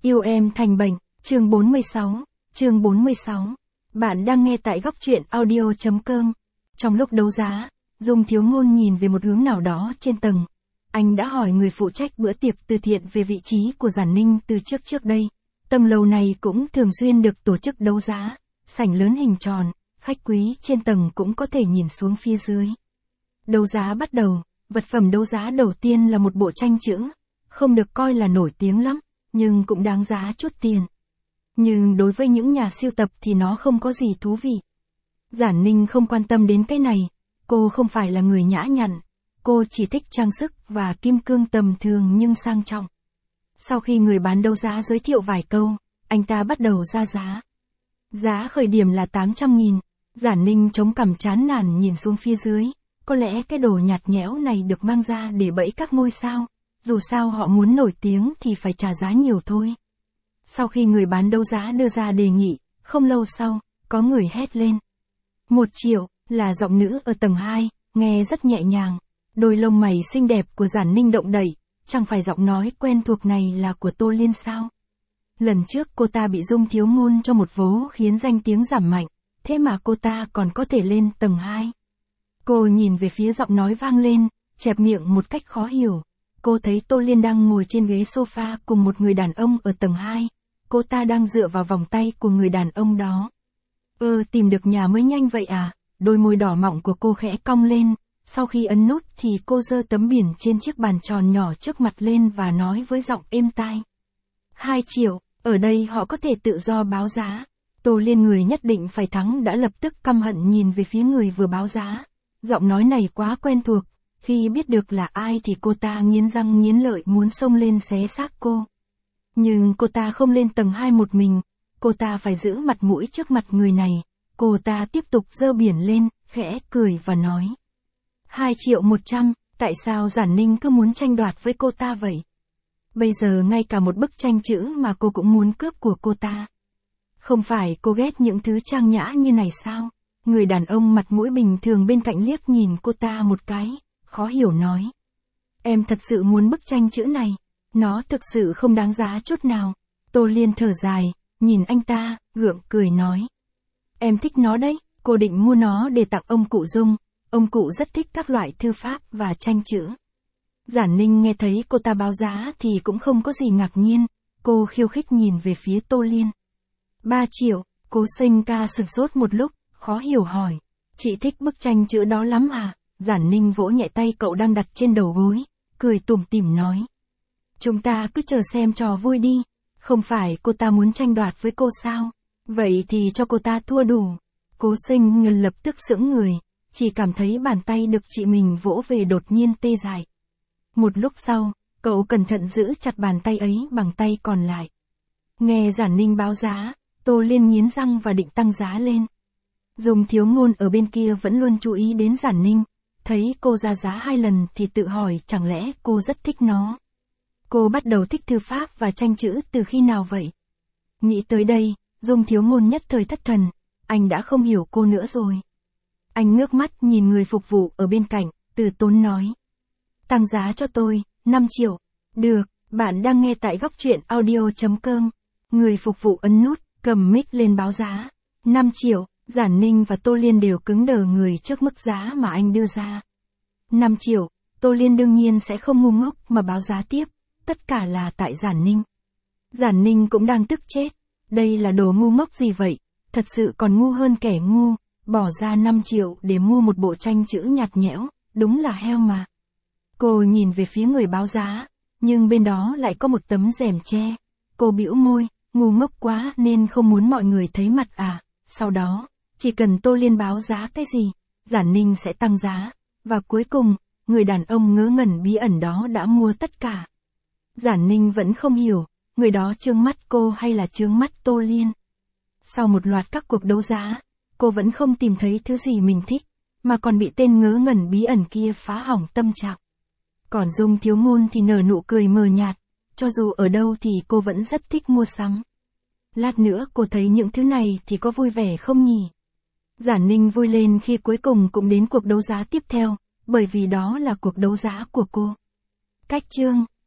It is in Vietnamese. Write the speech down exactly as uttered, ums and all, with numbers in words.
Yêu em thành bệnh, chương bốn mươi sáu, chương bốn mươi sáu. Bạn đang nghe tại góc truyện audio.com. Trong lúc đấu giá, Dung Thiếu Ngôn nhìn về một hướng nào đó trên tầng. Anh đã hỏi người phụ trách bữa tiệc từ thiện về vị trí của Giản Ninh từ trước trước đây. Tầng lầu này cũng thường xuyên được tổ chức đấu giá, sảnh lớn hình tròn, khách quý trên tầng cũng có thể nhìn xuống phía dưới. Đấu giá bắt đầu, vật phẩm đấu giá đầu tiên là một bộ tranh chữ, không được coi là nổi tiếng lắm, nhưng cũng đáng giá chút tiền. Nhưng đối với những nhà sưu tập thì nó không có gì thú vị. Giản Ninh không quan tâm đến cái này, cô không phải là người nhã nhặn, cô chỉ thích trang sức và kim cương tầm thường nhưng sang trọng. Sau khi người bán đấu giá giới thiệu vài câu, anh ta bắt đầu ra giá. Giá khởi điểm là tám trăm nghìn, Giản Ninh chống cằm chán nản nhìn xuống phía dưới, có lẽ cái đồ nhạt nhẽo này được mang ra để bẫy các ngôi sao, dù sao họ muốn nổi tiếng thì phải trả giá nhiều thôi. Sau khi người bán đấu giá đưa ra đề nghị, không lâu sau, có người hét lên. Một triệu, là giọng nữ ở tầng hai, nghe rất nhẹ nhàng. Đôi lông mày xinh đẹp của Giản Ninh động đậy, chẳng phải giọng nói quen thuộc này là của Tô Liên sao? Lần trước cô ta bị Dung Thiếu Ngôn cho một vố khiến danh tiếng giảm mạnh, thế mà cô ta còn có thể lên tầng hai. Cô nhìn về phía giọng nói vang lên, chẹp miệng một cách khó hiểu. Cô thấy Tô Liên đang ngồi trên ghế sofa cùng một người đàn ông ở tầng hai. Cô ta đang dựa vào vòng tay của người đàn ông đó. Ơ, tìm được nhà mới nhanh vậy à? Đôi môi đỏ mọng của cô khẽ cong lên. Sau khi ấn nút thì cô giơ tấm biển trên chiếc bàn tròn nhỏ trước mặt lên và nói với giọng êm tai. Hai triệu, ở đây họ có thể tự do báo giá. Tô Liên người nhất định phải thắng đã lập tức căm hận nhìn về phía người vừa báo giá. Giọng nói này quá quen thuộc. Khi biết được là ai thì cô ta nghiến răng nghiến lợi muốn xông lên xé xác cô. Nhưng cô ta không lên tầng hai một mình, cô ta phải giữ mặt mũi trước mặt người này. Cô ta tiếp tục giơ biển lên, khẽ cười và nói. Hai triệu một trăm, tại sao Giản Ninh cứ muốn tranh đoạt với cô ta vậy? Bây giờ ngay cả một bức tranh chữ mà cô cũng muốn cướp của cô ta. Không phải cô ghét những thứ trang nhã như này sao? Người đàn ông mặt mũi bình thường bên cạnh liếc nhìn cô ta một cái, khó hiểu nói. Em thật sự muốn bức tranh chữ này, nó thực sự không đáng giá chút nào. Tô Liên thở dài, nhìn anh ta, gượng cười nói. Em thích nó đấy, cô định mua nó để tặng ông cụ Dung, ông cụ rất thích các loại thư pháp và tranh chữ. Giản Ninh nghe thấy cô ta báo giá thì cũng không có gì ngạc nhiên, cô khiêu khích nhìn về phía Tô Liên. Ba triệu, cô Sinh ca sửng sốt một lúc, khó hiểu hỏi. Chị thích bức tranh chữ đó lắm à? Giản Ninh vỗ nhẹ tay cậu đang đặt trên đầu gối, cười tủm tỉm nói. Chúng ta cứ chờ xem trò vui đi, không phải cô ta muốn tranh đoạt với cô sao? Vậy thì cho cô ta thua đủ. Cố Sinh Ngân lập tức sững người, chỉ cảm thấy bàn tay được chị mình vỗ về đột nhiên tê dại. Một lúc sau, cậu cẩn thận giữ chặt bàn tay ấy bằng tay còn lại. Nghe Giản Ninh báo giá, Tô Liên nghiến răng và định tăng giá lên. Dung Thiếu Ngôn ở bên kia vẫn luôn chú ý đến Giản Ninh, thấy cô ra giá hai lần thì tự hỏi chẳng lẽ cô rất thích nó. Cô bắt đầu thích thư pháp và tranh chữ từ khi nào vậy? Nghĩ tới đây, Dung Thiếu Ngôn nhất thời thất thần, anh đã không hiểu cô nữa rồi. Anh ngước mắt nhìn người phục vụ ở bên cạnh, từ tốn nói. Tăng giá cho tôi, năm triệu. Được, bạn đang nghe tại góc truyện audio.com. Người phục vụ ấn nút, cầm mic lên báo giá. năm triệu, Giản Ninh và Tô Liên đều cứng đờ người trước mức giá mà anh đưa ra. năm triệu, Tô Liên đương nhiên sẽ không ngu ngốc mà báo giá tiếp, tất cả là tại Giản Ninh. Giản Ninh cũng đang tức chết, đây là đồ ngu ngốc gì vậy, thật sự còn ngu hơn kẻ ngu, bỏ ra năm triệu để mua một bộ tranh chữ nhạt nhẽo, đúng là heo mà. Cô nhìn về phía người báo giá, nhưng bên đó lại có một tấm rèm che. Cô bĩu môi, ngu ngốc quá nên không muốn mọi người thấy mặt à. Sau đó, chỉ cần Tô Liên báo giá cái gì, Giản Ninh sẽ tăng giá. Và cuối cùng, người đàn ông ngớ ngẩn bí ẩn đó đã mua tất cả. Giản Ninh vẫn không hiểu, người đó trương mắt cô hay là trương mắt Tô Liên. Sau một loạt các cuộc đấu giá, cô vẫn không tìm thấy thứ gì mình thích, mà còn bị tên ngớ ngẩn bí ẩn kia phá hỏng tâm trạng. Còn Dung Thiếu Ngôn thì nở nụ cười mờ nhạt, cho dù ở đâu thì cô vẫn rất thích mua sắm. Lát nữa cô thấy những thứ này thì có vui vẻ không nhỉ? Giản Ninh vui lên khi cuối cùng cũng đến cuộc đấu giá tiếp theo, bởi vì đó là cuộc đấu giá của cô. Cách chương